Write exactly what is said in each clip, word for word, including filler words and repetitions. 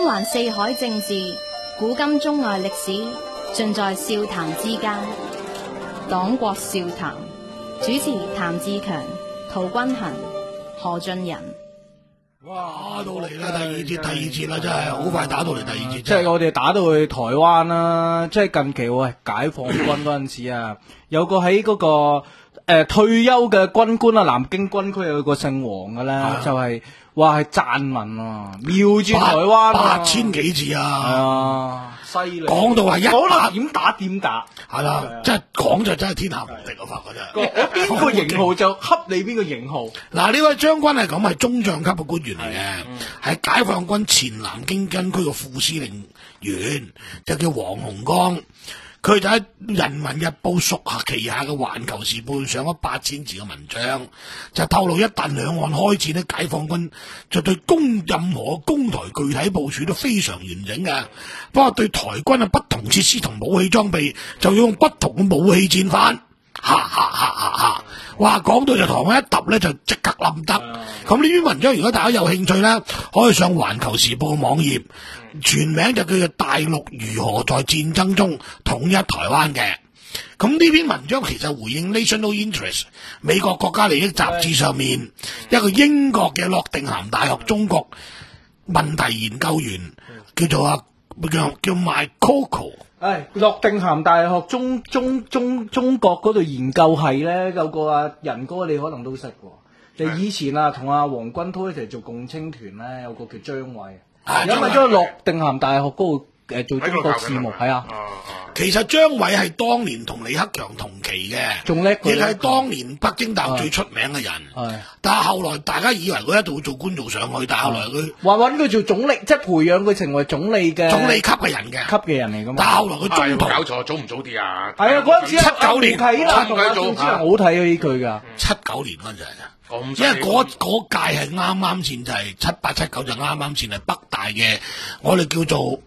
環四海政治，古今中外歷史，盡在笑談之間。黨國笑談，主持譚志強、陶君行、何俊仁。 哇，打到嚟啦！第二節，第二節啦，真係好快打到嚟第二節。 即係我哋打到去台灣啦，即係近期喂解放軍嗰陣時啊，有個喺嗰、嗰個誒、呃、退休嘅軍官啊，南京軍區有個姓黃嘅咧，啊、就係話係讚文啊，瞄住台灣、啊、 八千幾字啊， 係啊，犀利！ 講到係一講到點打點打， 係啦，即係講就真係天下無敵，我發覺真係。 我邊個型號就恰你邊個型號。 嗱，呢位將軍係咁，係中將級嘅官員嚟嘅，係、嗯、解放軍前南京軍區嘅副司令員，就叫黃鴻剛。佢就喺《人民日報》屬下旗下嘅《環球時報》上咗八千字嘅文章，就透露一旦兩岸開戰呢，解放軍就對攻任何攻台具體部署都非常完整嘅。不過對台軍嘅不同設施同武器裝備，就要用不同嘅武器戰法。哈哈哈哈哈！哇，講到就台灣一揼咧，就即刻冧得。咁呢篇文章如果大家有興趣咧，可以上《環球時報》嘅網頁，全名就叫做《大陸如何在戰爭中統一台灣》嘅。咁呢篇文章其實回應 National Interest 美國國家利益雜誌上面一個英國嘅諾定咸大學中國問題研究員叫做啊叫叫 Mike Coco。 誒，諾定咸大學中中中中國嗰度研究系咧，有個啊仁哥你可能都識喎。就以前啊同阿黃君濤一齊做共青團咧，有個叫張偉，因為咗諾定咸大學嗰度誒做中國事務，係啊。 其實張偉係當年同李克強同期嘅， 仲叻， 亦係當年北京大學最出名嘅人。係，但係後來大家以為佢一度會做官做上去，但係後來佢話搵佢做總理，即係培養佢成為總理嘅總理級嘅人嘅， 級嘅人嚟噶嘛。 但係後來佢中途搞錯，早唔早啲啊？ 係啊，嗰陣時七九年， 睇啦， 七九年好睇啊呢句噶， 七九年嗰陣啊，因為嗰嗰屆係啱啱先就係七八七九就啱啱先係北大嘅，我哋叫做。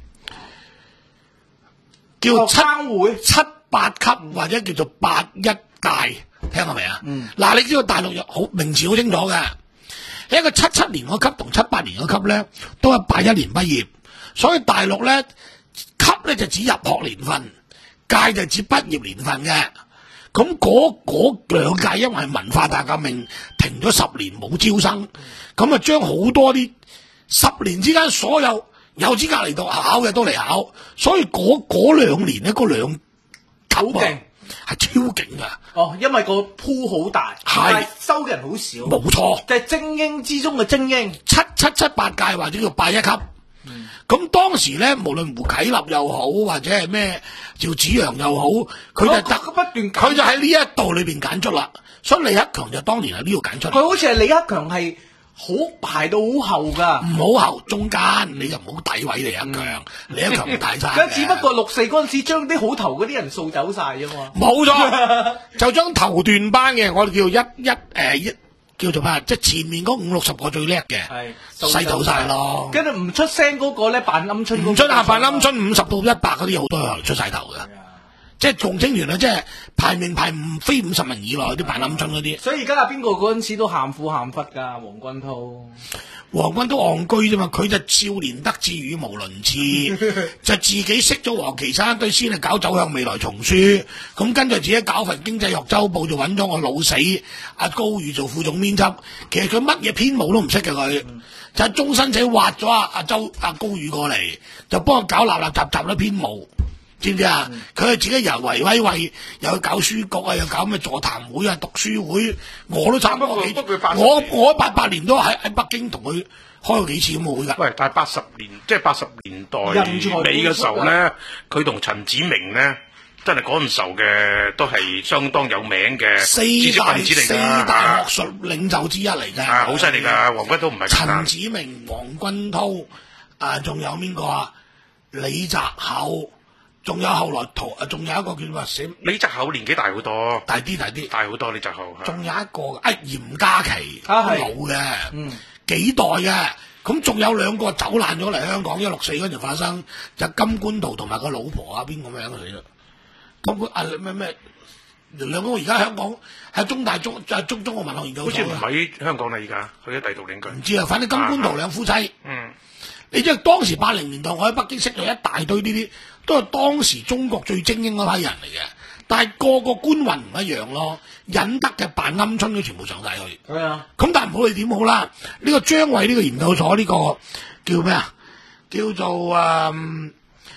叫七會七八級或者叫做八一屆，聽過未啊？嗯，嗱，你知道大陸有好名詞好清楚嘅，一個七七年嗰級同七八年嗰級咧，都係八一年畢業，所以大陸咧級咧就指入學年份，屆就指畢業年份嘅。咁嗰嗰兩屆因為文化大革命停咗十年冇招生，咁啊將好多啲十年之間所有有資格嚟到考嘅都嚟考，所以嗰嗰兩年咧，嗰兩級啊係超勁噶。 哦，因為個鋪好大，係收嘅人好少。 冇錯， 就係精英之中嘅精英， 七七七八屆或者叫八一級。咁、嗯、當時咧，無論胡啟立又好，或者係咩趙紫陽又好，佢就特不斷，佢就喺呢一度裏邊揀出啦。所以李克強就當年喺呢度揀出。 佢好似係李克強係。好排到好後噶， 唔好後中間，你就唔好詆毀李克強，嗯、李克強唔大晒。 咁只不過六四嗰陣時將啲好頭嗰啲人掃走晒啫嘛。 冇錯，就將頭段班嘅我哋叫一一誒、呃、一叫做咩，即係前面嗰五六十個最叻嘅，係洗走晒咯。跟住唔出聲嗰個咧扮鵪鶉，唔出啊扮鵪鶉五十到一百嗰啲好多人出晒頭嘅。即係共青團啊！即係排名排唔非五十名以內啲扮鵪鶉嗰啲。所以而家阿邊個嗰陣時都喊苦喊忽噶，黃君濤。黃君濤戇居啫嘛，佢就少年得志語無倫次，就自己識咗黃岐山一堆先係搞走向未來叢書，咁跟住自己搞份經濟學週報就揾咗個老死阿高宇做副總編輯，其實佢乜嘢編務都唔識嘅佢，嗯、就係終身仔挖咗阿阿周阿高宇過嚟，就幫佢搞立立雜雜啲編務。知唔知啊？佢係、嗯、自己又維威惠，又去搞書局啊，又搞咩座談會啊、讀書會，我都差唔多幾。我我八八年都喺喺北京同佢開過幾次咁嘅會㗎。喂，但係八十年即係八十年代尾嘅時候咧，佢同陳子明咧，真係嗰陣時候嘅都係相當有名嘅知識分子嚟㗎。四大學術領袖之一嚟㗎。啊，好犀利㗎！黃君濤唔係陳子明、黃君濤啊，仲有邊個啊？李澤厚。仲有後來圖，仲有一個叫話寫李澤厚年紀大好多，大啲大啲，大好多李澤厚。仲有一個啊嚴家琪，啊、老嘅，嗯，幾代嘅。咁仲有兩個走難咗嚟香港，一六四嗰陣發生，就金冠圖同埋個老婆啊，邊個名嚟啊？咁啊咩咩兩個而家香港喺中大中啊中中國文學研究所，好似唔喺香港啦，而家去咗第度領據。唔知啊，反正金冠圖兩夫妻，嗯。 你即係當時八零年代，我喺北京識咗一大堆呢啲，都係當時中國最精英嗰批人嚟嘅。但係個個官運唔一樣咯，引得嘅扮鵪鶉都全部上晒去。 係啊， 咁但係唔好理點好啦，呢、這個張偉呢個研究所呢、這個叫咩啊？叫做誒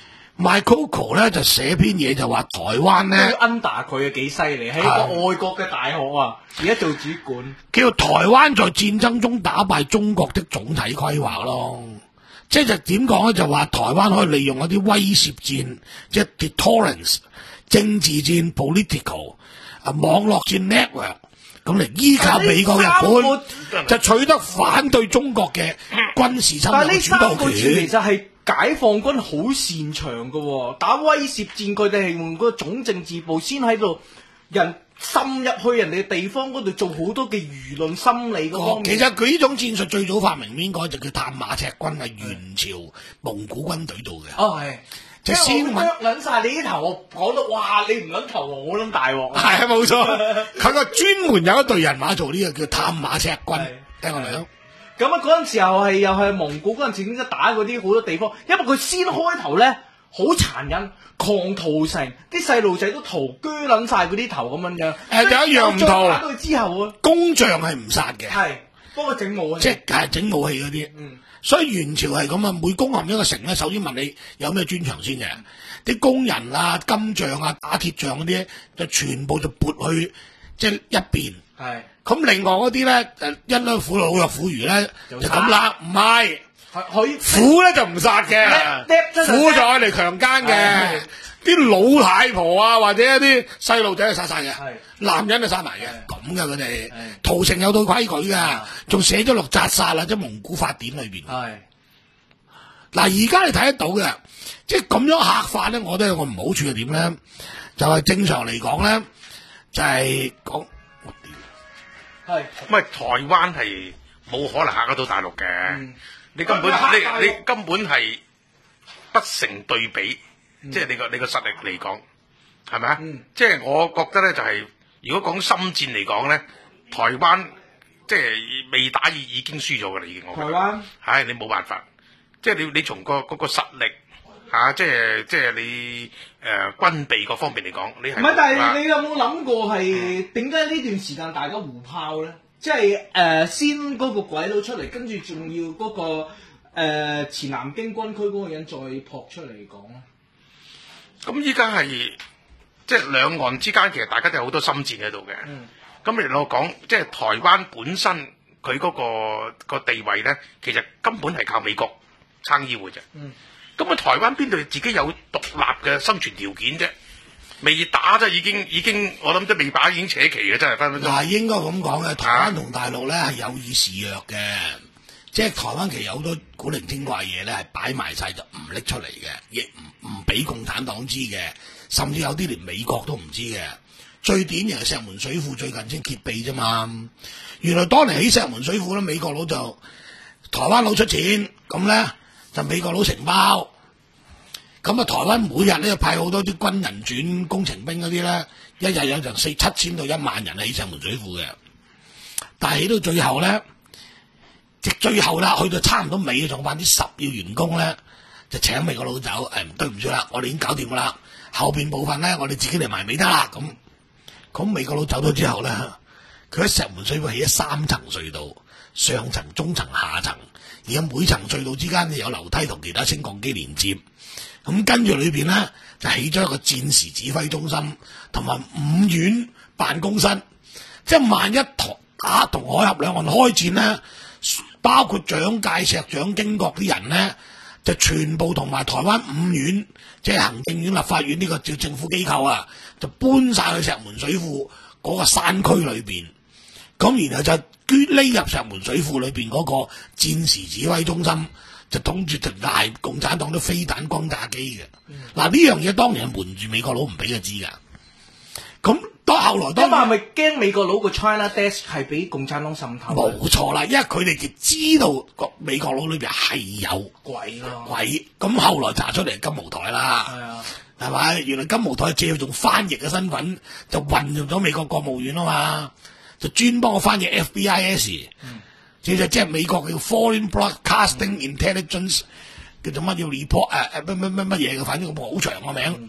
MyCoco 咧就寫篇嘢就話台灣咧 under 佢啊幾犀利，喺一個外國嘅大學啊，而家做主管。 叫台灣在戰爭中打敗中國的總體規劃咯。即係就點講咧？就話台灣可以利用一啲威懾戰，即係 deterrence 政治戰 political 啊網絡戰 network 咁嚟依靠美國日本，就取得反對中國嘅軍事侵略主導權。 但係呢三個字其實係解放軍好擅長嘅，打威懾戰佢哋係用嗰個總政治部先喺度人滲入去人哋地方嗰度做好多嘅輿論心理嗰方面。 其實佢呢種戰術最早發明應該就叫探馬赤軍，係元朝蒙古軍隊度嘅。 哦，係。 就先揾撚晒你呢頭，我講到哇，你唔撚投我撚大鑊。 係啊，冇錯。佢個專門有一隊人馬做呢個叫探馬赤軍，聽過未啊？ 咁啊，嗰陣時候係又係蒙古嗰陣時點解打嗰啲好多地方？因為佢先開頭咧好殘忍，狂屠城，啲細路仔都屠鋸撚晒嗰啲頭咁樣樣。誒， 有一樣唔同。 打到之後啊， 工匠係唔殺嘅。 係，幫佢整武器。 即係整武器嗰啲。嗯。所以元朝係咁啊，每攻陷一個城咧，首先問你有咩專長先嘅，啲工人啊、金匠啊、打鐵匠嗰啲，就全部就撥去即係一邊。係。咁另外嗰啲咧，誒一兩婦老弱婦孺咧就咁啦，唔係，佢婦咧就唔殺嘅，婦就愛嚟強姦嘅，啲老太婆啊或者一啲細路仔就殺晒嘅，男人就殺埋嘅，咁嘅佢哋，屠城有套規矩㗎，仲寫咗落紮殺啦，即係蒙古法典裏邊。係。嗱而家你睇得到嘅，即係咁樣嚇法咧，我都有個唔好處係點咧？就係正常嚟講咧，就係講。 係，唔係台灣係冇可能嚇得到大陸嘅、嗯，你根本你你根本係不成對比，嗯、即係你個你個實力嚟講，係咪啊？即係我覺得咧就係、是，如果講心戰嚟講咧，台灣即係未打已已經輸咗㗎啦，已經我覺得。台灣係你冇辦法，即係你你從個嗰個實力嚇、啊，即係即係你誒、呃、軍備各方面嚟講，你係唔係？但係你有冇諗過係點解呢段時間大家互拋咧？即係誒、呃、先嗰個鬼佬出嚟，跟住仲要嗰、那個誒、呃、前南京軍區嗰個人再撲出嚟講咧。咁依家係即係兩岸之間，其實大家都有好多心戰喺度嘅。咁嚟我講，即係台灣本身佢嗰、那個、那個地位咧，其實根本係靠美國撐腰嘅啫。嗯。咁啊，台灣邊度自己有獨立嘅生存條件啫？未打就已經已經，我諗都未打已經扯旗嘅，真係分分鐘。嗱，應該咁講嘅，台灣同大陸咧係有意示弱嘅，即係台灣其實有好多古靈精怪嘢咧係擺埋晒就唔拎出嚟嘅，亦唔唔俾共產黨知嘅，甚至有啲連美國都唔知嘅。最典型係石門水庫最近先揭秘啫嘛。原來當年起石門水庫咧，美國佬就台灣佬出錢，咁咧。就美國佬承包，咁啊台灣每日咧就派好多啲軍人轉工程兵嗰啲咧，一日有成四七千到一萬人起石門水庫嘅，但係起到最後咧，直最後啦，去到差唔多尾，仲翻啲十要員工咧，就請美國佬走，誒、哎、對唔住啦，我哋已經搞掂噶啦，後邊部分咧我哋自己嚟埋尾得啦，咁咁美國佬走咗之後咧，佢喺石門水庫起咗三層隧道，上層、中層、下層。而家每層隧道之間有樓梯同其他升降機連接，咁跟住裏邊咧就起咗一個戰時指揮中心同埋五院辦公室，即係萬一台打同海峽兩岸開戰咧，包括蔣介石、蔣經國啲人咧，就全部同埋台灣五院，即係行政院、立法院呢個叫政府機構啊，就搬晒去石門水庫嗰個山區裏邊，咁然後就匿入石門水庫裏邊嗰個戰時指揮中心，就統住條大共產黨啲飛彈轟炸機嘅。嗱、嗯、呢樣嘢當年係瞞住美國佬唔俾佢知噶。咁到後來當，因為係咪驚美國佬個 China Desk 係俾共產黨滲透？冇錯啦，因為佢哋就知道個美國佬裏邊係有鬼咯、啊，鬼。咁後來查出嚟金毛台啦，係啊，係咪？原來金毛台借用翻譯嘅身份，就運用咗美國國務院啊嘛。就專幫我翻譯 F B I S，、嗯、 其實即係美國叫 Foreign Broadcasting Intelligence，叫做乜叫 report 誒誒乜乜乜乜嘢嘅，反正個好長個名。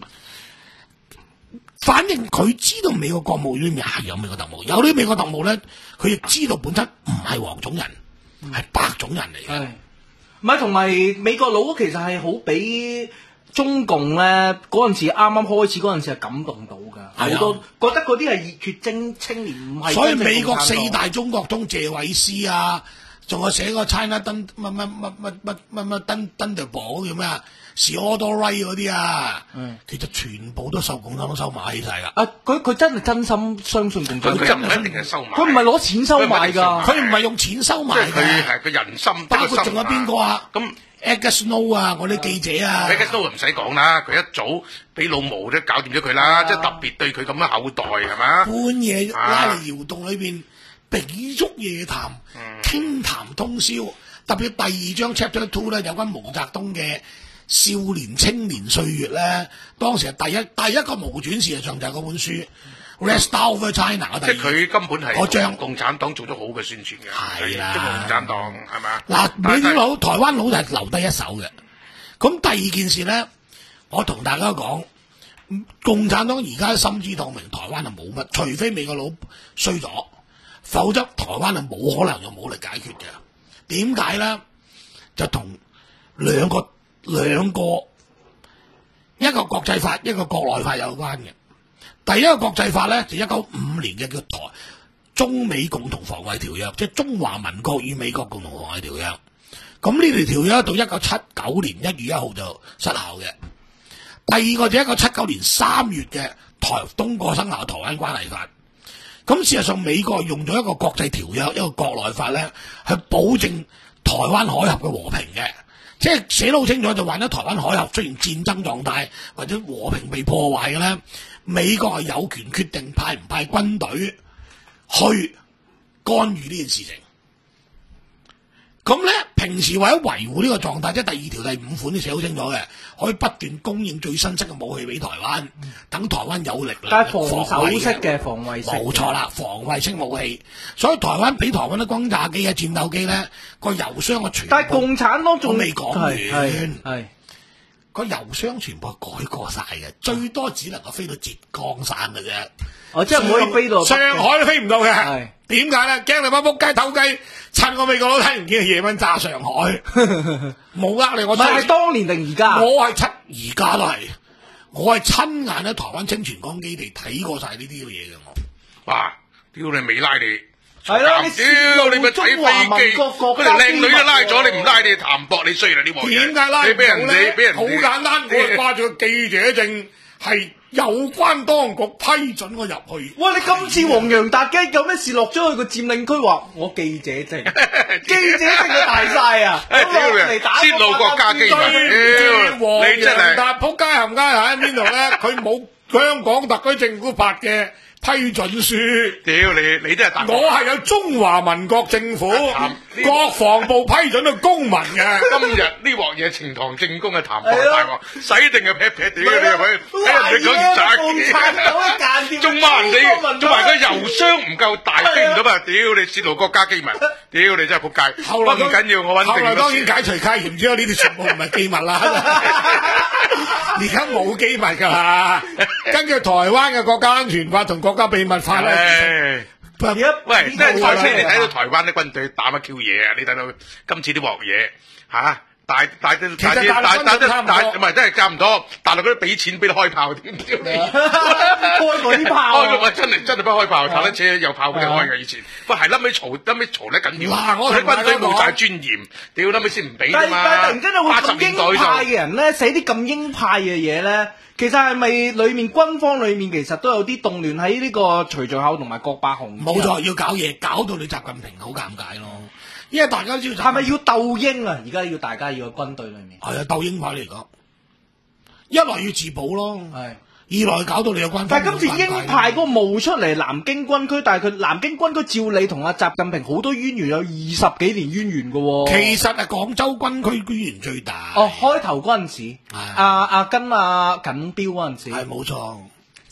反正佢知道美國國務院係有美國特務，有啲美國特務咧，佢亦知道本身唔係黃種人，係、嗯、白種人嚟嘅。 唔係同埋美國佬其實係好俾中共咧嗰陣時啱啱開始嗰陣時係感動到㗎，好多覺得嗰啲係熱血青青年，唔係。 所以美國四大中國通謝偉思啊，仲有寫個 China 登乜乜乜乜乜乜乜登登特堡叫咩啊？是 Order Right 嗰啲啊，嗯、其實全部都受共產黨收買起晒㗎。啊， 佢佢真係真心相信共產黨。 佢真係一定係收買。 佢唔係攞錢收買㗎， 佢唔係用錢收買㗎。 佢係個人心。 包括仲有邊個啊？ 咁 Edgar Snow 啊，我啲記者啊。 Edgar Snow 唔使講啦，佢一早俾老毛都搞掂咗佢啦，即係特別對佢咁嘅後代係嘛？ 半夜拉嚟窑洞裏邊，比足夜談，傾談通宵。特別第二章 Chapter Two 咧，有關毛澤東嘅少年青年歲月咧，當時係第一第一個無轉，事實上就係嗰本書《Restore Over China》嘅第二。即係佢根本係嗰張共產黨做咗好嘅宣傳嘅。 係啦， 即係共產黨係咪？ 嗱，美啲佬、台灣佬就係留低一手嘅。咁第二件事咧，我同大家講，共產黨而家心知肚明，台灣係冇乜，除非美國佬衰咗，否則台灣係冇可能用武力解決嘅。點解咧？就同兩個兩個一個國際法，一個國內法有關嘅。第一個國際法咧就一九五年嘅叫台中美共同防衛條約，即係中華民國與美國共同防衛條約。咁呢條條約到一九七九年一月一號就失效嘅。第二個就一九七九年三月嘅台通過生效台灣關係法。咁事實上美國用咗一個國際條約，一個國內法咧，去保證台灣海峽嘅和平嘅。即係寫得好清楚，就話咗台灣海峽出現戰爭狀態或者和平被破壞嘅咧，美國係有權決定派唔派軍隊去干預呢件事情。咁咧，平時為咗維護呢個狀態，即係第二條第五款都寫好清楚嘅，可以不斷供應最新式嘅武器俾台灣，等台灣有力量。 但係防守式嘅防衛式， 冇錯啦，防衛式武器。所以台灣俾台灣啲轟炸機啊、戰鬥機咧，個油箱嘅全部。 但係共產黨仲未講完， 係個油箱全部改過晒嘅，最多只能夠飛到浙江省嘅啫。 哦，即係唔可以飛到上海都飛唔到嘅。點解咧？驚你班仆街偷雞，趁個美國佬睇唔見，夜晚炸上海，冇呃你。我係當年定而家？ 我係親，而家都係，我係親眼喺台灣清泉崗基地睇過晒呢啲嘅嘢嘅我。 哇！屌你未拉你， 係咯， 屌你咪睇飛機，嗰條靚女都拉咗，你唔拉你譚博，你衰啦呢鑊嘢。 點解拉唔到咧？ 你俾人哋，俾人哋。 好簡單，我係掛住個記者證，係有關當局批准我入去。 喂，你今次黃洋達雞有咩事落咗去個佔領區話我記者證，記者證都大晒啊！ 屌你，泄露國家機密，屌你真係。 黃洋達仆街冚家喺邊度咧？佢冇香港特區政府發嘅批准書。 屌你，你真係大。 我係有中華民國政府國防部批准嘅公民嘅。 今日呢鑊嘢呈堂證供嘅談判大鑊，洗定係劈劈屌你入去，睇人哋講炸機，仲罵人哋，仲埋個油箱唔夠大，飛唔到嘛？屌你泄露國家機密，屌你真係仆街。 後來唔緊要，我穩定。 後來當然解除戒嚴之後，呢啲全部唔係機密啦。而家冇機密㗎啦，根據台灣嘅國家安全法同國家秘密法咧。 喂，即係台車，你睇到台灣啲軍隊打乜 Q 嘢啊？你睇到今次啲鑊嘢嚇，大大啲大啲大大啲大，唔係真係差唔多。大陸嗰啲俾錢俾你開炮，點屌你？ 開嗰啲炮， 開到真係真係不開炮，坦克車有炮俾你開嘅以前。喂，係冧尾嘈，冧尾嘈得緊要。 嗱，我睇軍隊冇晒尊嚴，屌冧尾先唔俾啫嘛。 但係突然間有個咁鷹派嘅人咧，寫啲咁鷹派嘅嘢咧。其實係咪裏面軍方裏面其實都有啲動亂喺呢個徐最後同埋郭伯雄？ 冇錯，要搞嘢，搞到你習近平好尷尬咯。因為大家知道係咪要鬥鷹啊？而家要大家要個軍隊裏面係啊，鬥鷹派嚟講，一來要自保咯，係。二來搞到你有關， 但係今次鷹派嗰個冒出嚟南京軍區，但係佢南京軍區照理同阿習近平好多淵源，有二十幾年淵源嘅喎。 其實係廣州軍區淵源最大。 哦，開頭嗰陣時，阿阿跟阿緊標嗰陣時， 係冇錯。 即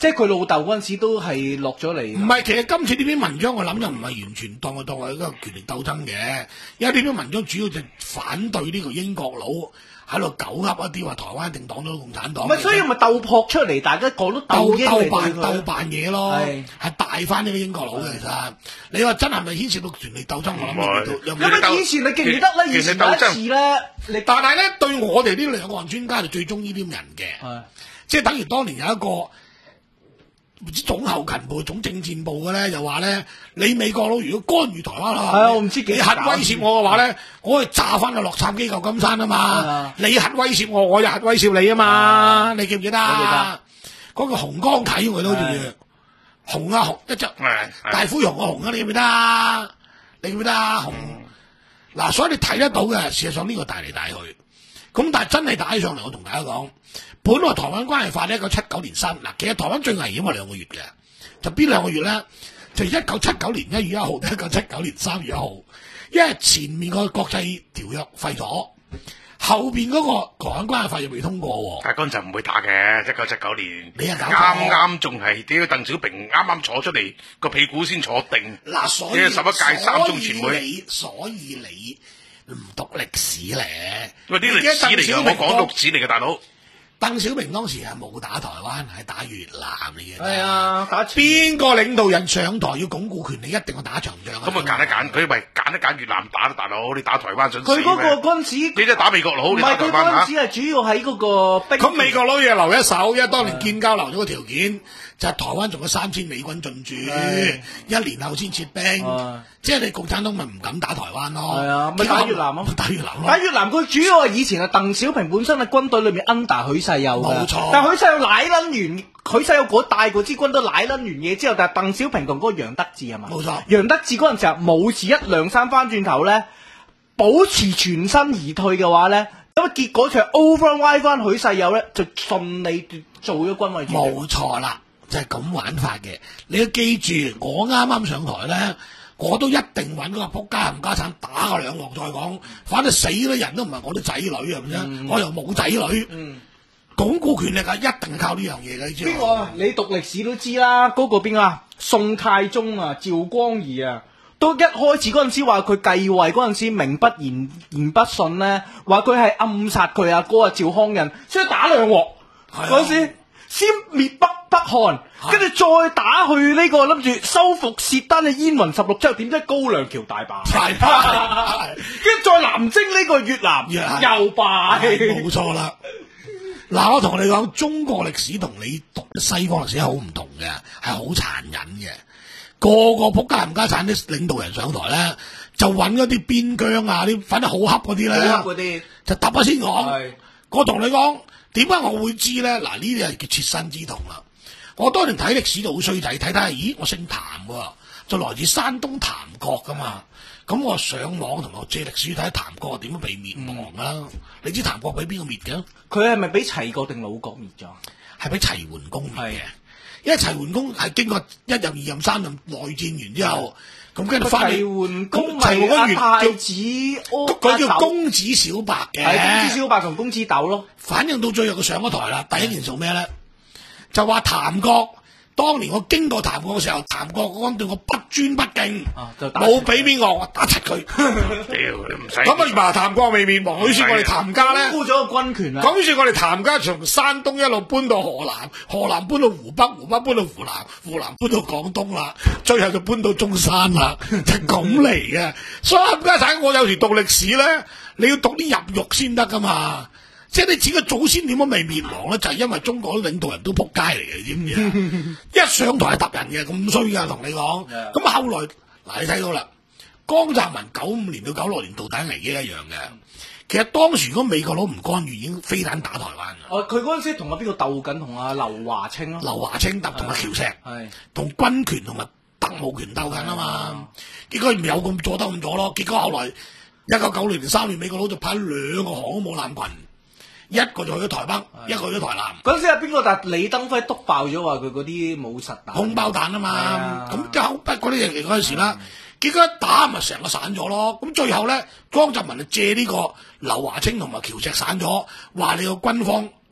即係佢老豆嗰陣時都係落咗嚟。 唔係，其實今次呢篇文章我諗就唔係完全當佢當係一個權力鬥爭嘅，因為呢篇文章主要就反對呢個英國佬喺度狗噏一啲話台灣一定擋咗共產黨。 唔係，所以咪鬥撲出嚟，大家講都鬥英鬥扮鬥扮嘢咯，係帶翻呢個英國佬嘅。其實你話真係咪牽涉到權力鬥爭？我諗因為以前你記唔記得咧？以前有一次咧， 但係咧對我哋呢兩個人專家就最中意呢啲人嘅，即係等於當年有一個唔知總後勤部、總政戰部嘅咧，又話咧你美國佬如果干預台灣啦， 係啊，我唔知幾核威脅我嘅話咧，我去炸翻個洛杉磯舊金山啊嘛！你核威脅我，我又核威脅你啊嘛！你記唔記得啊？嗰個紅光體佢都好似紅啊紅一隻大灰熊個紅啊！你記唔記得啊？你記唔記得啊？紅嗱，所以你睇得到嘅，事實上呢個大嚟大去，咁但係真係打起上嚟，我同大家講。本來台灣關係法呢，一九七九年生嗱，其實台灣最危險係兩個月嘅，就邊兩個月咧？就一九七九年一月一號，一九七九年三月一號，因為前面個國際條約廢咗，後邊嗰個台灣關係法又未通過喎。 但係嗰陣就唔會打嘅，一九七九年， 你係啱啱仲係屌鄧小平啱啱坐出嚟個屁股先坐定。 嗱，所以十一屆三中全會， 所以你唔讀歷史咧？ 喂，啲歷史嚟嘅，我講歷史嚟嘅，大佬。 鄧小平當時係冇打台灣，係打越南嚟嘅。 係啊，打邊個領導人上台要鞏固權力，一定要打場仗。 咁啊，揀一揀，佢咪揀一揀越南打，大佬你打台灣想死咩？ 佢嗰個嗰陣時， 你都係打美國佬， 唔係佢嗰陣時係主要喺嗰個兵。 咁美國佬嘢留一手，因為當年建交留咗個條件，就係台灣仲有三千美軍進駐，一年後先撤兵。即係你共產黨咪唔敢打台灣咯？係啊，咪打越南咯，打越南咯。 打越南佢主要係以前係鄧小平本身喺軍隊裏面 under 許世友嘅， 冇錯。 但係許世友奶撚完，許世友嗰帶嗰支軍都奶撚完嘢之後，但係鄧小平同嗰個楊德志係嘛？ 冇錯。 楊德志嗰陣時候冇事一兩三翻轉頭咧，保持全身而退嘅話咧，咁結果就 override 翻許世友咧，就順利做咗軍委主席。 冇錯啦，就係咁玩法嘅。你要記住，我啱啱上台咧。我都一定揾嗰個仆街冚家產打個兩鑊再講，反正死咗人都唔係我啲仔女係咪先？我又冇仔女，嗯，鞏固權力啊，一定係靠呢樣嘢嘅，你知。邊個啊？ 你讀歷史都知啦，嗰、嗰個邊啊？宋太宗啊，趙光義啊，都一開始嗰陣時話佢繼位嗰陣時名不言言不順咧，話佢係暗殺佢阿哥啊趙匡胤，所以打兩鑊嗰陣時。先滅北北韓，跟住再打去呢、這個諗住收復契丹嘅燕雲十六州，點知高粱橋大敗，跟住再南征呢個越南，又敗， 冇錯啦。嗱，我同你講，中國歷史同你讀西方歷史係好唔同嘅，係好殘忍嘅。個個仆街冚家產啲領導人上台咧，就揾嗰啲邊疆啊，啲反正好恰嗰啲咧，就揼下先講。我同你講。點解我會知咧？嗱，呢啲係叫切身之痛啦。我當年睇歷史就好衰仔，睇睇，咦，我姓譚喎，就來自山東譚國噶嘛。咁我上網同我借歷史睇譚國點樣被滅亡啦。嗯、你知譚國俾邊個滅嘅？ 佢係咪俾齊國定魯國滅咗？ 係俾齊桓公滅嘅。因為齊桓公係經過一任、二任、三任內戰完之後，咁跟住翻嚟。齊桓公咪阿太子， 佢叫公子小白嘅。 係公子小白同公子鬥咯。 反正到最後佢上咗台啦，第一件做咩咧？就話譚國當年我經過譚國嘅時候，譚國嗰陣對我不尊不敬，冇俾邊個我打柒佢。 屌，唔使。 咁啊，話譚國未滅亡，於是我哋譚家咧， 沽咗個軍權啦。 咁於是我哋譚家從山東一路搬到河南，河南搬到湖北，湖北搬到湖南，湖南搬到廣東啦，最後就搬到中山啦，就咁嚟嘅。所以冚家產，我有時讀歷史咧，你要讀啲入肉先得噶嘛。即係你自己祖先點解未滅亡咧？就係、是、因為中國啲領導人都仆街嚟嘅，知唔知啊？一上台係揼人嘅，咁衰噶，同你講。咁後來嗱，你睇到啦，江澤民九五年到九六年導彈危機一樣嘅。其實當時如果美國佬唔干預，已經飛彈打台灣啦。 哦，佢嗰陣時同阿邊個鬥緊？同阿劉華清咯。劉華清鬥同阿喬石，係同軍權同埋特務權鬥緊啊嘛。結果唔有咁做得咁咗咯。結果後來一九九零年三月，美國佬就派兩個航空母艦群。一個就去咗台北，一個去咗台南。嗰陣時係邊個？但係李登輝篤爆咗話佢嗰啲冇實彈，空包彈啊嘛。咁就不嗰啲嘢嚟嗰陣時啦。結果一打咪成個散咗咯。咁最後咧，江澤民就借呢個劉華清同埋喬石散咗，話你個軍方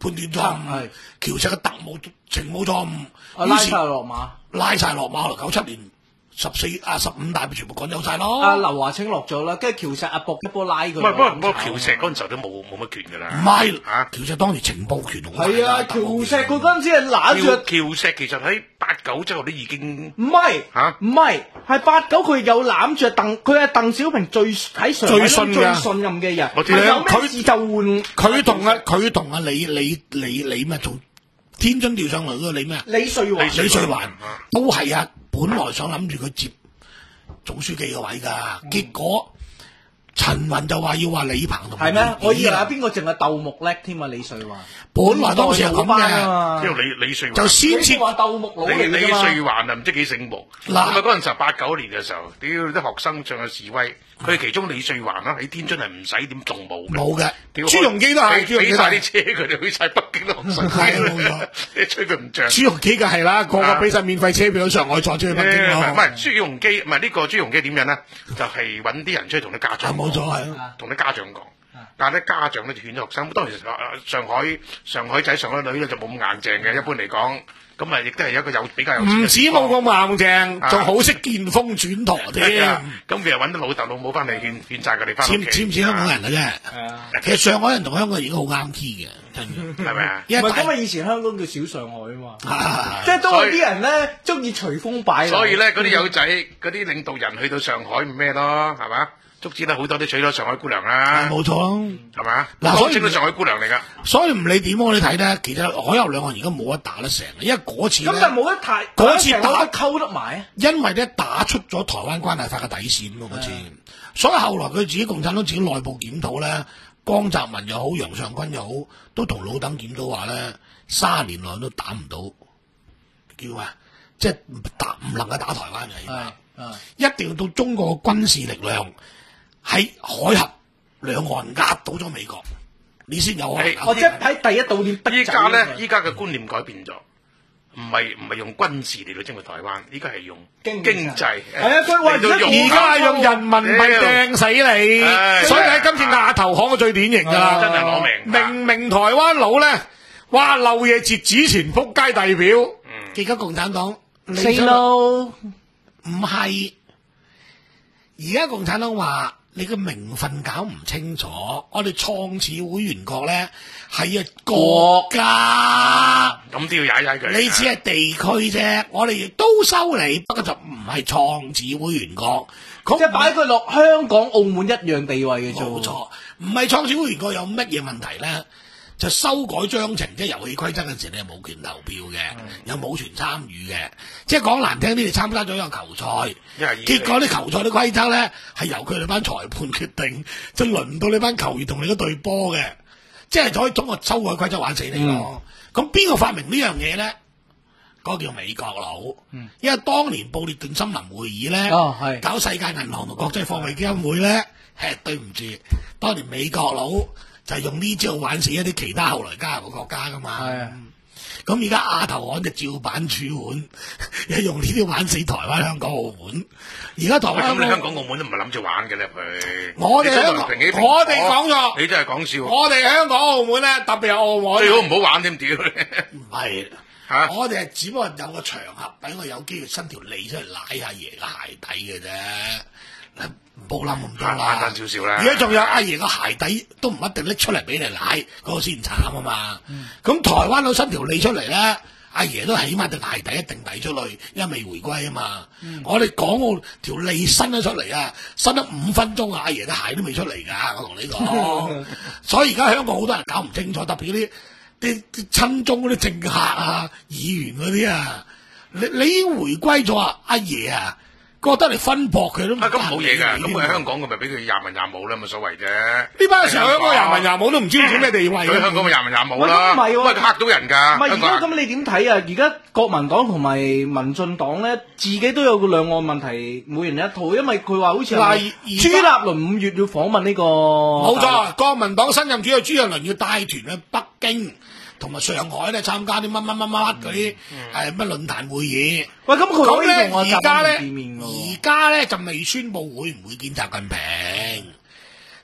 判斷錯誤，喬石嘅特務情報錯誤， 拉晒落馬， 拉晒落馬，九七年十四啊十五大全部趕走晒咯。 阿劉華清落咗啦，跟住喬石阿博一波拉佢。 唔係，不過不過喬石嗰陣時候都冇冇乜權㗎啦。 唔係啊，喬石當年情報權好大。 係啊，喬石佢嗰陣時係揦住。 喬石其實喺八九之後都已經唔係嚇，唔係係八九佢有攬住鄧，佢係鄧小平最喺上海最信任嘅人。佢事就換佢同啊佢同啊李李李李咩從天津調上嚟嗰個李咩？ 李瑞環， 李瑞環都係啊。本來想諗住佢接總書記嘅位㗎，結果陳雲就話要話李鵬同。係咩？ 我以為阿邊個淨係鬥木叻添啊？李瑞環。 本來當時係咁嘅， 因為李李瑞環就先設話鬥木佬嚟㗎嘛。 李瑞環啊，唔知幾醒目。嗱，咁啊嗰陣時候八九年嘅時候，屌啲學生上去示威，佢其中李瑞環啦喺天津係唔使點仲冇嘅。 冇嘅。朱鎔基都係， 俾晒啲車佢哋去晒北京都學生。 係冇錯， 你吹佢唔脹。 朱鎔基嘅係啦，個個俾晒免費車票去上海再出去北京咯。 唔係朱鎔基，唔係呢個朱鎔基點樣咧？就係揾啲人出去同啲家長。 冇錯係。 同啲家長講。但係咧家長咧就勸咗學生，當然上海上海仔上海女咧就冇咁硬淨嘅，一般嚟講，咁啊亦都係一個有比較有。 唔止冇咁硬淨，仲好識見風轉舵添。 咁其實揾啲老豆老母翻嚟勸勸曬佢哋翻屋企。 似唔似香港人嘅啫？其實上海人同香港人已經好啱 key 嘅，真係咪啊？ 唔係咁啊！以前香港叫小上海啊嘛，即係都係啲人咧中意隨風擺。 所以咧嗰啲友仔嗰啲領導人去到上海唔咩咯，係嘛？足之咧好多都娶咗上海姑娘啦， 冇錯， 係嘛？ 嗱， 所以都上海姑娘嚟噶。 所以唔理點我哋睇咧，其實海峽兩岸而家冇得打得成，因為嗰次咁就冇得太嗰次打溝得埋， 因為咧打出咗台灣關係法嘅底線咯嗰次，所以後來佢自己共產黨自己內部檢討咧，江澤民又好，楊尚昆又好，都同老鄧檢討話咧，卅年內都打唔到，叫啊，即係打唔能夠打台灣嘅，一定要到中國嘅軍事力量。喺海峽兩岸壓倒咗美國，你先有可能。 我即係喺第一道念。 依家咧，依家嘅觀念改變咗，唔係唔係用軍事嚟到征服台灣，依家係用經濟。係啊，佢話而家而家係用人民幣掟死你，所以喺今次亞投行嘅最典型㗎， 真係攞命。 明明台灣佬咧，哇漏夜截紙前撲街遞表，結果共產黨死咯， 唔係，而家共產黨話。你個名分搞唔清楚，我哋創始會員國咧係啊國家， 咁都要踩踩佢。 你只係地區啫，我哋亦都收你，不過就唔係創始會員國， 即係擺佢落香港、澳門一樣地位嘅啫。 冇錯，唔係創始會員國有乜嘢問題咧？就修改章程，即係遊戲規則嘅時，你係冇權投票嘅，又冇權參與嘅。即係講難聽啲，你參加咗有球賽，結果啲球賽啲規則咧係由佢哋班裁判決定，就輪到你班球員同你嗰隊波嘅，即係可以總個修改規則玩死你咯。咁邊個發明呢樣嘢咧？嗰、嗰個叫美國佬，嗯、因為當年布列頓森林會議咧， 哦、 搞世界銀行同國際貨幣基金會咧，係對唔住，當年美國佬。就係用呢招玩死一啲其他後來加入嘅國家噶嘛，咁而家亞投行就照版煮碗，又用呢啲玩死台灣、香港、澳門。而家台灣咁你香港、澳門都唔係諗住玩嘅咧，佢我哋香港，我哋講咗， 你真係講笑。 我哋香港、澳門咧，特別係澳門， 最好唔好玩添，屌！ 唔係嚇，我哋係只不過有個場合，俾我有機會伸條脷出嚟舐下爺嘅鞋底嘅啫。冇諗咁多啦， 簡單少少啦。 而家仲有阿爺個鞋底都唔一定拎出嚟俾你舐，嗰個先慘啊嘛。咁、嗯、台灣佬伸條脷出嚟咧，阿爺都起碼對鞋底一定遞出去，因為未回歸啊嘛。嗯、我哋港澳條脷伸咗出嚟啊，伸咗五分鐘啊，阿爺嘅鞋都未出嚟㗎。我同你講，所以而家香港好多人搞唔清楚，特別啲啲啲親中嗰啲政客啊、議員嗰啲啊，你你已經回歸咗啊，阿爺啊！覺得你分薄佢都唔得， 咁冇嘢㗎，咁喺香港佢咪俾佢廿文廿武啦，冇所謂啫。 呢班上香港廿文廿武都唔知做咩地位。 喺香港咪廿文廿武啦， 唔係喎， 嚇到人㗎。 唔係而家咁你點睇啊？而家國民黨同埋民進黨咧，自己都有個兩岸問題，每人一套，因為佢話好似係朱立倫五月要訪問呢個。 冇錯，國民黨新任主席朱立倫要帶團去北京。同埋上海咧參加啲乜乜乜乜嗰啲誒乜論壇會議。 喂，咁佢咁咧而家咧， 而而家咧就未宣佈會唔會見習近平。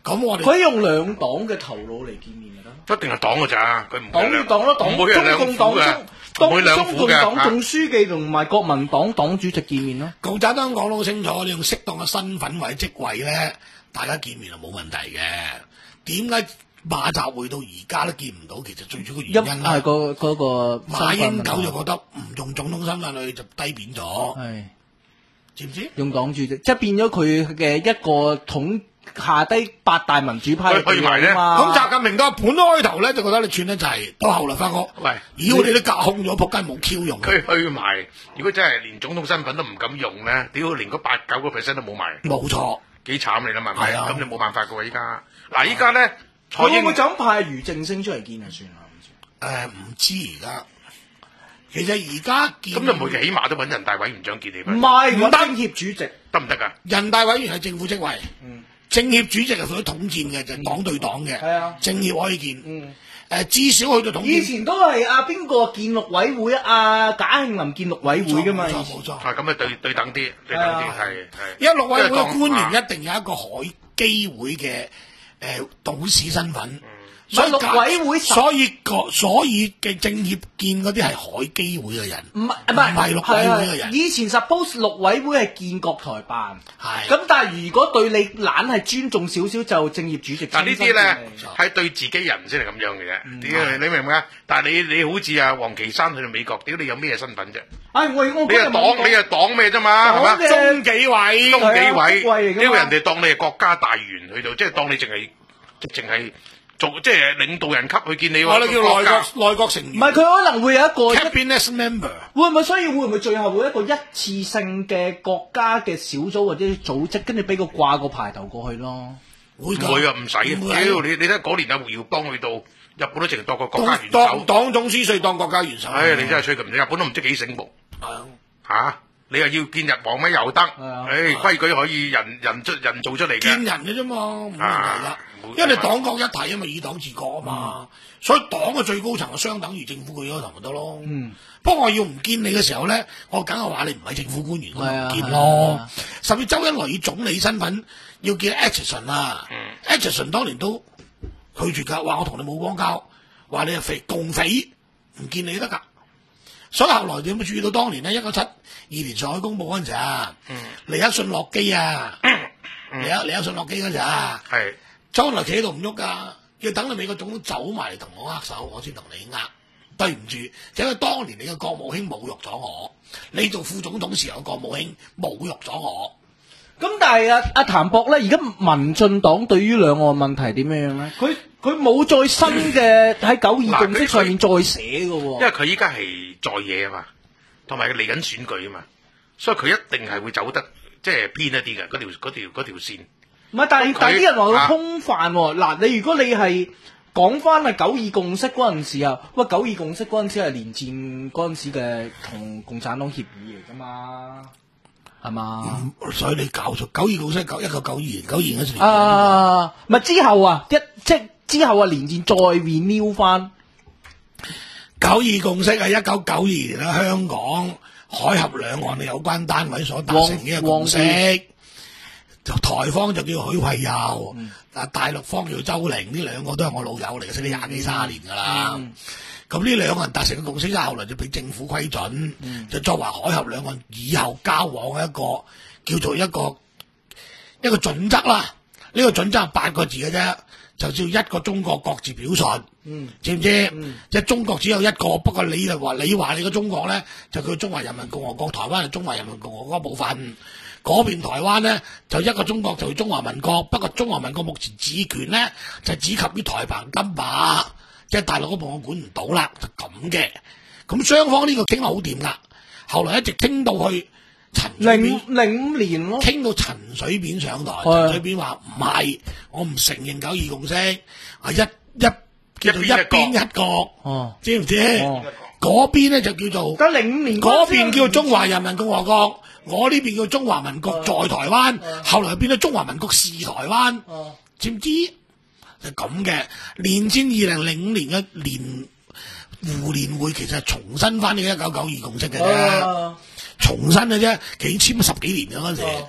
咁我哋佢用兩黨嘅頭腦嚟見面㗎啦， 一定係黨㗎咋，佢唔黨與黨咯，黨中共黨中中中共黨總書記同埋國民黨黨主席見面咯。 共產黨講得好清楚，你用適當嘅身份或者職位咧，大家見面係冇問題嘅。點解馬習會到而家都見唔到？其實最主要嘅原因係個嗰個馬英九就覺得唔用總統身份去就低貶咗， 係知唔知？ 用黨主席，即係變咗佢嘅一個統下低八大民主派去埋咧。 咁習近平都盤開頭咧，就覺得你串得滯，到後來發覺，喂，妖你都隔空咗，仆街冇 Q 用。 佢去埋，如果真係連總統身份都唔敢用咧，屌連嗰八九個 percent 都冇埋。 冇錯， 幾慘你諗係咪？咁你冇辦法噶喎，依家嗱依家咧。 佢會唔會就咁派俞正聲出嚟見就算啦？ 誒唔知而家，其實而家見咁就每期起碼都揾人大委員長見你。 唔係，唔得政協主席得唔得㗎？ 人大委員係政府職位， 嗯， 政協主席係屬於統戰嘅，就係黨對黨嘅。係啊，政協可以見。 嗯， 誒至少去到統戰。以前都係阿邊個建陸委會啊？賈慶林建陸委會㗎嘛？ 冇錯冇錯。 係咁啊，對對等啲，對等啲係係。 因為陸委會嘅官員一定有一個海基會嘅誒董事身份。 所以陸委會， 所以個所以嘅政協見嗰啲係海基會嘅人， 唔係唔係唔係陸委會嘅人。 以前 suppose 陸委會係建國台辦， 係咁但係如果對你懶係尊重少少，就政協主席。 但呢啲咧係對自己人先係咁樣嘅啫。屌你明唔明啊？但係你你好似啊黃岐山去到美國，屌你有咩身份啫？ 唉，我我你係黨你係黨咩啫嘛？係嘛？ 中紀委， 中紀委，屌人哋當你係國家大員去到，即係當你淨係淨係。做即係領導人級去見你， 我哋叫內閣內閣成員。 唔係佢可能會有一個 cabinet member， 會唔會所以會唔會最後會一個一次性嘅國家嘅小組或者組織，跟住俾佢掛個牌頭過去咯？ 會唔會啊？唔使嘅，屌你你睇嗰年阿胡耀邦去到日本都淨係當個國家元首， 當黨總書記當國家元首。 唉，你真係吹咁，日本都唔知幾醒目。嚇！你又要見日皇咩又得？誒規矩可以人人出人做出嚟嘅。 見人嘅啫嘛，冇問題啦。因為你黨國一體啊嘛，以黨治國啊嘛，所以黨嘅最高層就相等於政府嘅要求咪得咯。嗯，不過我要唔見你嘅時候咧，我梗係話你唔係政府官員，我唔見咯。甚至周恩來以總理身份要見 Acheson 啊 ，Acheson 當年都拒絕㗎，話我同你冇邦交，話你係肥共匪，唔見你得㗎。所以後來你有冇注意到當年咧？一九七二年上海公報嗰陣時啊，尼克遜落機啊，尼克尼克遜落機嗰陣時啊，係。周恩來企喺度唔喐噶，要等你美國總統走埋嚟同我握手，我先同你握。對唔住，就因為當年你嘅國務卿侮辱咗我，你做副總統時候嘅國務卿侮辱咗我。 咁但係阿阿譚博咧，而家民進黨對於兩岸問題點樣樣咧？佢佢冇再新嘅喺九二共識上面再寫嘅喎。因為佢依家係在野啊嘛，同埋佢嚟緊選舉啊嘛，所以佢一定係會走得即係偏一啲嘅嗰條嗰條嗰條線。唔係， 但係但係啲人話佢空泛喎。嗱、啊，你如果你係講翻係九二共識嗰陣時啊，喂，九二共識嗰陣時係連戰嗰陣時嘅同共產黨協議嚟㗎嘛，係嘛、 嗯？所以你搞錯九二共識九一九九二年九二年嗰時啊，唔係之後啊，一即之後啊，連戰再 renew 翻九二共識係一九九二年啦，香港海峽兩岸嘅有關單位所達成嘅共識。台方就叫許慧佑，啊、嗯、大陸方叫周玲，呢兩個都係我老友嚟嘅，識咗廿幾卅年噶啦。咁呢兩個人達成嘅共識之後，後來就俾政府規准，嗯、就作為海峽兩岸以後交往嘅一個叫做一個一個準則啦。呢、這個準則係八個字嘅啫，就叫一個中國各自表述，嗯、知唔知？嗯、即係中國只有一個，不過你就話你話你個中國咧，就叫中華人民共和國，台灣係中華人民共和國一部分。嗰邊台灣咧就一個中國就係中華民國，不過中華民國目前主權咧就只及於台澎金馬，即係大陸嗰部我管唔到啦，就咁嘅。咁雙方呢個傾得好掂噶，後來一直傾到去陳零零五年咯， 傾到陳水扁上台，陳水扁話唔係，我唔承認九二共識，啊一一叫做一邊一國，哦、知唔知？嗰邊咧就叫做咁零五年嗰邊叫中華人民共和國。我呢邊叫中華民國在台灣，啊、後來變咗中華民國是台灣，啊、知唔知？就咁嘅。連戰二零零五年嘅年互聯會其實係重新翻呢個一九九二共識嘅啫，啊、重新嘅啫，幾簽咗十幾年嘅嗰陣時。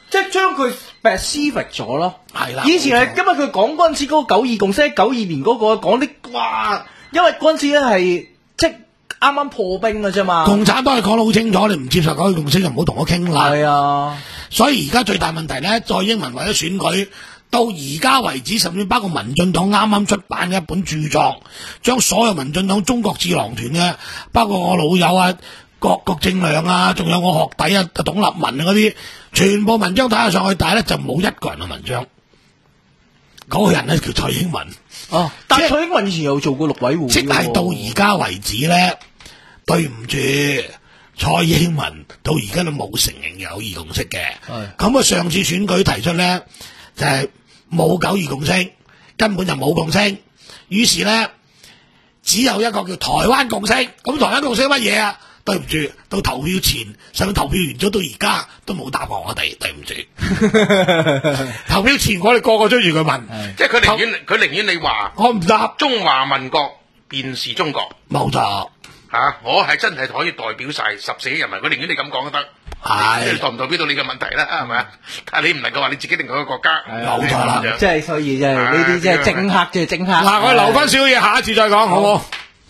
即係將佢 specific 咗咯。 係啦， 以前係因為佢講嗰陣時嗰個九二共識，九二年嗰個講啲哇，因為嗰陣時咧係即係啱啱破冰嘅啫嘛。 共產黨係講得好清楚，你唔接受九二共識就唔好同我傾啦。 係啊， 所以而家最大問題咧，蔡英文為咗選舉，到而家為止，甚至包括民進黨啱啱出版嘅一本著作，將所有民進黨中國智囊團嘅，包括我老友啊。郭郭正亮啊，仲有我學弟啊，董立文啊嗰啲，全部文章睇下上去，但係咧就冇一個人嘅文章。嗰、那個人咧叫蔡英文。哦， 但係蔡英文以前有做過陸委會， 即係到而家為止咧，對唔住，蔡英文到而家都冇承認有九二共識嘅。係。咁啊，上次選舉提出咧就係、是、冇九二共識，根本就冇共識。於是咧只有一個叫台灣共識。咁台灣共識乜嘢啊？對唔住，到投票前，甚至投票完咗到而家都冇答過我哋，對唔住。投票前我哋個個追住佢問， 即係佢寧願佢寧願你話我唔答， 中華民國便是中國， 冇錯嚇，我係真係可以代表晒十四億人民，佢寧願你咁講都得，係代唔代表到你嘅問題啦，係咪啊？但係你唔能夠話你自己另外一個國家， 冇錯啦， 即係所以即係呢啲即係政客，即係政客。 嗱，我哋留翻少嘢，下一次再講，好唔好？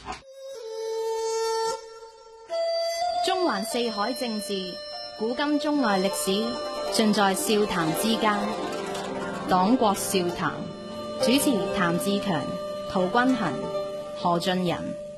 中環四海政治，古今中外歷史，盡在笑談之間。黨國笑談，主持譚志強、陶君衡、何俊仁。